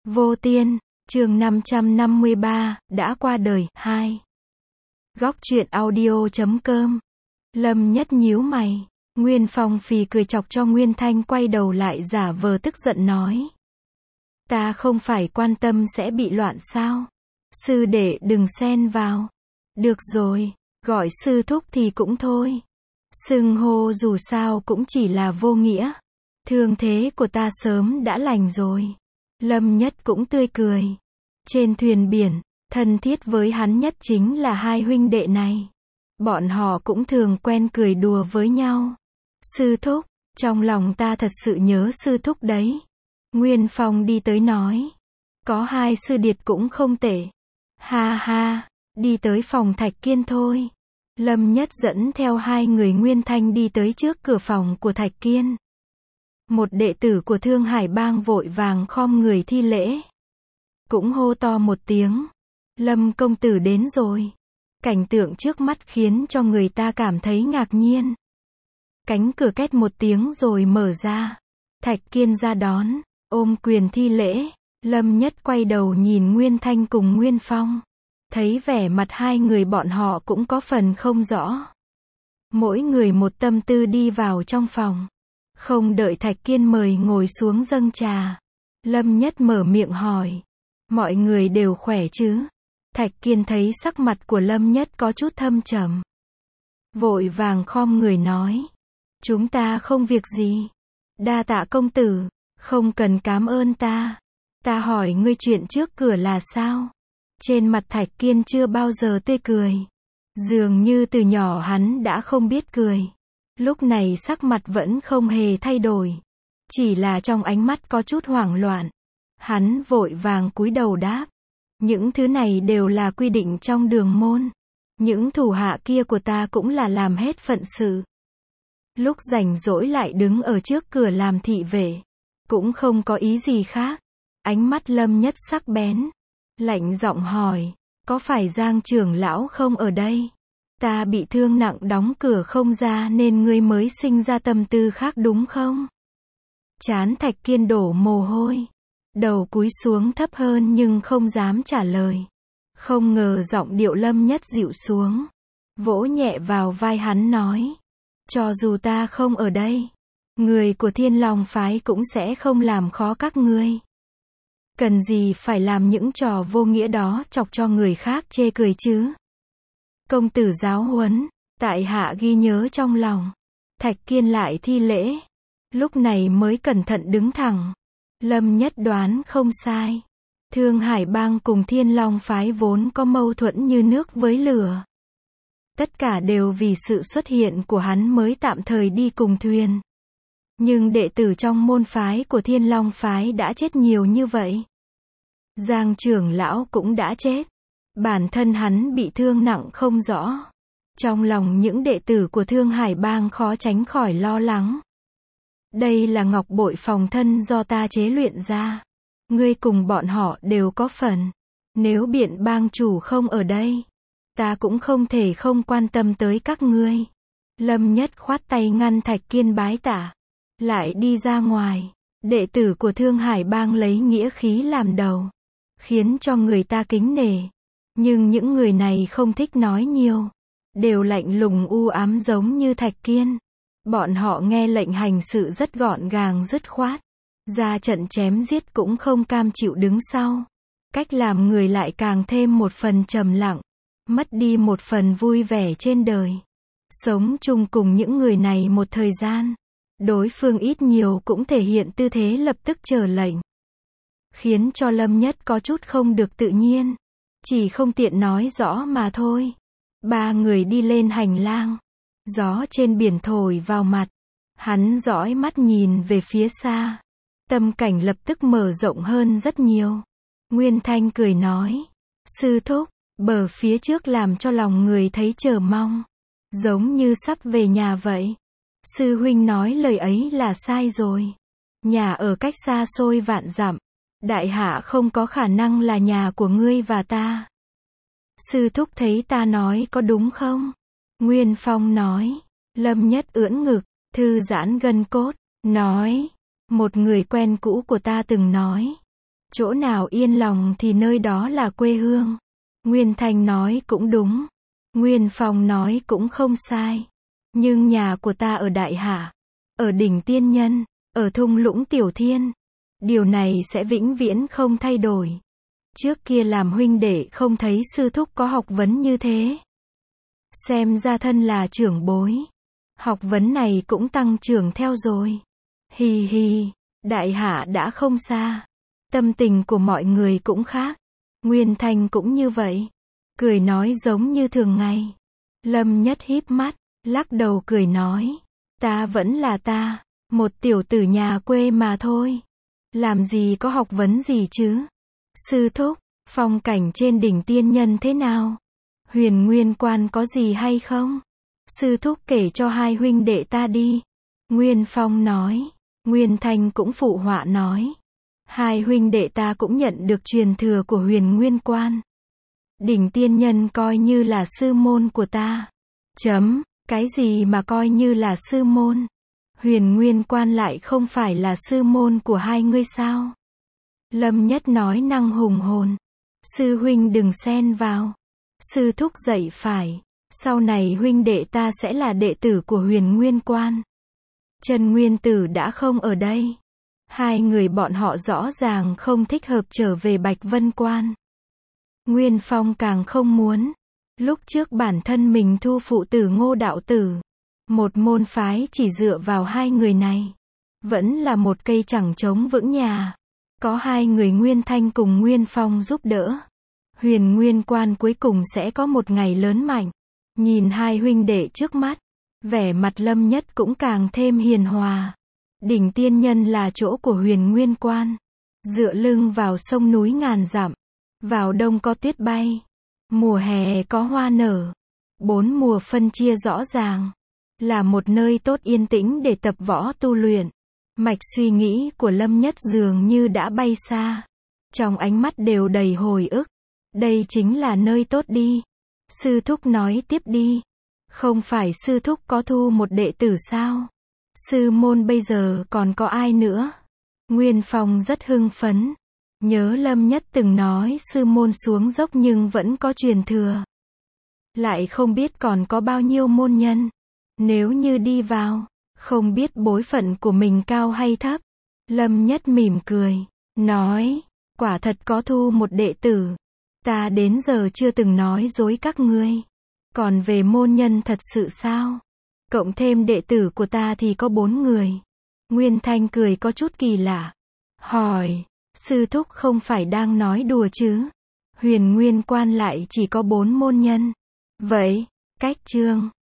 Vô Tiên, chương 553, đã qua đời, 2. Góc truyện audio.com. Lâm Nhất nhíu mày. Nguyên Phong phì cười chọc cho Nguyên Thanh quay đầu lại giả vờ tức giận nói. Ta không phải quan tâm sẽ bị loạn sao? Sư đệ đừng xen vào. Được rồi, gọi sư thúc thì cũng thôi. Xưng hô dù sao cũng chỉ là vô nghĩa. Thương thế của ta sớm đã lành rồi. Lâm Nhất cũng tươi cười. Trên thuyền biển, thân thiết với hắn nhất chính là hai huynh đệ này. Bọn họ cũng thường quen cười đùa với nhau. Sư thúc, trong lòng ta thật sự nhớ sư thúc đấy. Nguyên Phong đi tới nói. Có hai sư điệt cũng không tệ. Ha ha, đi tới phòng Thạch Kiên thôi. Lâm Nhất dẫn theo hai người Nguyên Thanh đi tới trước cửa phòng của Thạch Kiên. Một đệ tử của Thương Hải Bang vội vàng khom người thi lễ. Cũng hô to một tiếng. Lâm công tử đến rồi. Cảnh tượng trước mắt khiến cho người ta cảm thấy ngạc nhiên. Cánh cửa két một tiếng rồi mở ra. Thạch Kiên ra đón, ôm quyền thi lễ. Lâm Nhất quay đầu nhìn Nguyên Thanh cùng Nguyên Phong. Thấy vẻ mặt hai người bọn họ cũng có phần không rõ. Mỗi người một tâm tư đi vào trong phòng. Không đợi Thạch Kiên mời ngồi xuống dâng trà. Lâm Nhất mở miệng hỏi. Mọi người đều khỏe chứ? Thạch Kiên thấy sắc mặt của Lâm Nhất có chút thâm trầm. Vội vàng khom người nói. Chúng ta không việc gì. Đa tạ công tử, không cần cảm ơn ta. Ta hỏi ngươi chuyện trước cửa là sao? Trên mặt Thạch Kiên chưa bao giờ tươi cười. Dường như từ nhỏ hắn đã không biết cười. Lúc này sắc mặt vẫn không hề thay đổi. Chỉ là trong ánh mắt có chút hoảng loạn. Hắn vội vàng cúi đầu đáp. Những thứ này đều là quy định trong đường môn. Những thủ hạ kia của ta cũng là làm hết phận sự. Lúc rảnh rỗi lại đứng ở trước cửa làm thị vệ. Cũng không có ý gì khác. Ánh mắt Lâm Nhất sắc bén. Lạnh giọng hỏi. Có phải Giang trưởng lão không ở đây? Ta bị thương nặng đóng cửa không ra nên ngươi mới sinh ra tâm tư khác đúng không? Trán Thạch Kiên đổ mồ hôi. Đầu cúi xuống thấp hơn nhưng không dám trả lời. Không ngờ giọng điệu Lâm Nhất dịu xuống. Vỗ nhẹ vào vai hắn nói. Cho dù ta không ở đây, người của Thiên Long phái cũng sẽ không làm khó các ngươi. Cần gì phải làm những trò vô nghĩa đó chọc cho người khác chê cười chứ? Công tử giáo huấn, tại hạ ghi nhớ trong lòng. Thạch Kiên lại thi lễ. Lúc này mới cẩn thận đứng thẳng. Lâm Nhất đoán không sai. Thương Hải Bang cùng Thiên Long phái vốn có mâu thuẫn như nước với lửa. Tất cả đều vì sự xuất hiện của hắn mới tạm thời đi cùng thuyền. Nhưng đệ tử trong môn phái của Thiên Long phái đã chết nhiều như vậy. Giang trưởng lão cũng đã chết. Bản thân hắn bị thương nặng không rõ. Trong lòng những đệ tử của Thương Hải Bang khó tránh khỏi lo lắng. Đây là ngọc bội phòng thân do ta chế luyện ra. Ngươi cùng bọn họ đều có phần. Nếu Biện bang chủ không ở đây, ta cũng không thể không quan tâm tới các ngươi. Lâm Nhất khoát tay ngăn Thạch Kiên bái tạ. Lại đi ra ngoài. Đệ tử của Thương Hải Bang lấy nghĩa khí làm đầu. Khiến cho người ta kính nể. Nhưng những người này không thích nói nhiều. Đều lạnh lùng u ám giống như Thạch Kiên. Bọn họ nghe lệnh hành sự rất gọn gàng dứt khoát. Ra trận chém giết cũng không cam chịu đứng sau. Cách làm người lại càng thêm một phần trầm lặng. Mất đi một phần vui vẻ trên đời. Sống chung cùng những người này một thời gian. Đối phương ít nhiều cũng thể hiện tư thế lập tức chờ lệnh. Khiến cho Lâm Nhất có chút không được tự nhiên. Chỉ không tiện nói rõ mà thôi. Ba người đi lên hành lang. Gió trên biển thổi vào mặt. Hắn dõi mắt nhìn về phía xa. Tâm cảnh lập tức mở rộng hơn rất nhiều. Nguyên Thanh cười nói. Sư thúc, bờ phía trước làm cho lòng người thấy chờ mong. Giống như sắp về nhà vậy. Sư huynh nói lời ấy là sai rồi. Nhà ở cách xa xôi vạn dặm. Đại hạ không có khả năng là nhà của ngươi và ta. Sư thúc thấy ta nói có đúng không? Nguyên Phong nói. Lâm Nhất ưỡn ngực, thư giãn gân cốt, nói. Một người quen cũ của ta từng nói. Chỗ nào yên lòng thì nơi đó là quê hương. Nguyên Thanh nói cũng đúng. Nguyên Phong nói cũng không sai. Nhưng nhà của ta ở Đại Hạ, ở đỉnh Tiên Nhân, ở thung lũng Tiểu Thiên. Điều này sẽ vĩnh viễn không thay đổi. Trước kia làm huynh đệ không thấy sư thúc có học vấn như thế. Xem ra thân là trưởng bối. Học vấn này cũng tăng trưởng theo rồi. Hì hì, Đại Hạ đã không xa. Tâm tình của mọi người cũng khác. Nguyên Thanh cũng như vậy. Cười nói giống như thường ngày. Lâm Nhất híp mắt, lắc đầu cười nói. Ta vẫn là ta, một tiểu tử nhà quê mà thôi. Làm gì có học vấn gì chứ? Sư thúc, phong cảnh trên đỉnh Tiên Nhân thế nào? Huyền Nguyên Quan có gì hay không? Sư thúc kể cho hai huynh đệ ta đi. Nguyên Phong nói. Nguyên Thanh cũng phụ họa nói. Hai huynh đệ ta cũng nhận được truyền thừa của Huyền Nguyên Quan. Đỉnh Tiên Nhân coi như là sư môn của ta. Cái gì mà coi như là sư môn? Huyền Nguyên Quan lại không phải là sư môn của hai ngươi sao? Lâm Nhất nói năng hùng hồn. Sư huynh đừng xen vào. Sư thúc dạy phải. Sau này huynh đệ ta sẽ là đệ tử của Huyền Nguyên Quan. Trần Nguyên Tử đã không ở đây. Hai người bọn họ rõ ràng không thích hợp trở về Bạch Vân Quan. Nguyên Phong càng không muốn. Lúc trước bản thân mình thu phụ tử Ngô đạo tử. Một môn phái chỉ dựa vào hai người này. Vẫn là một cây chẳng chống vững nhà. Có hai người Nguyên Thanh cùng Nguyên Phong giúp đỡ. Huyền Nguyên Quan cuối cùng sẽ có một ngày lớn mạnh. Nhìn hai huynh đệ trước mắt. Vẻ mặt Lâm Nhất cũng càng thêm hiền hòa. Đỉnh Tiên Nhân là chỗ của Huyền Nguyên Quan. Dựa lưng vào sông núi ngàn dặm. Vào đông có tuyết bay. Mùa hè có hoa nở. 4 mùa phân chia rõ ràng. Là một nơi tốt yên tĩnh để tập võ tu luyện. Mạch suy nghĩ của Lâm Nhất dường như đã bay xa. Trong ánh mắt đều đầy hồi ức. Đây chính là nơi tốt đi. Sư thúc nói tiếp đi. Không phải sư thúc có thu một đệ tử sao? Sư môn bây giờ còn có ai nữa? Nguyên Phong rất hưng phấn. Nhớ Lâm Nhất từng nói sư môn xuống dốc nhưng vẫn có truyền thừa. Lại không biết còn có bao nhiêu môn nhân. Nếu như đi vào, không biết bối phận của mình cao hay thấp. Lâm Nhất mỉm cười, nói, quả thật có thu một đệ tử. Ta đến giờ chưa từng nói dối các ngươi. Còn về môn nhân thật sự sao? Cộng thêm đệ tử của ta thì có 4 người. Nguyên Thanh cười có chút kỳ lạ. Hỏi, sư thúc không phải đang nói đùa chứ? Huyền Nguyên Quan lại chỉ có 4 môn nhân. Vậy, cách chương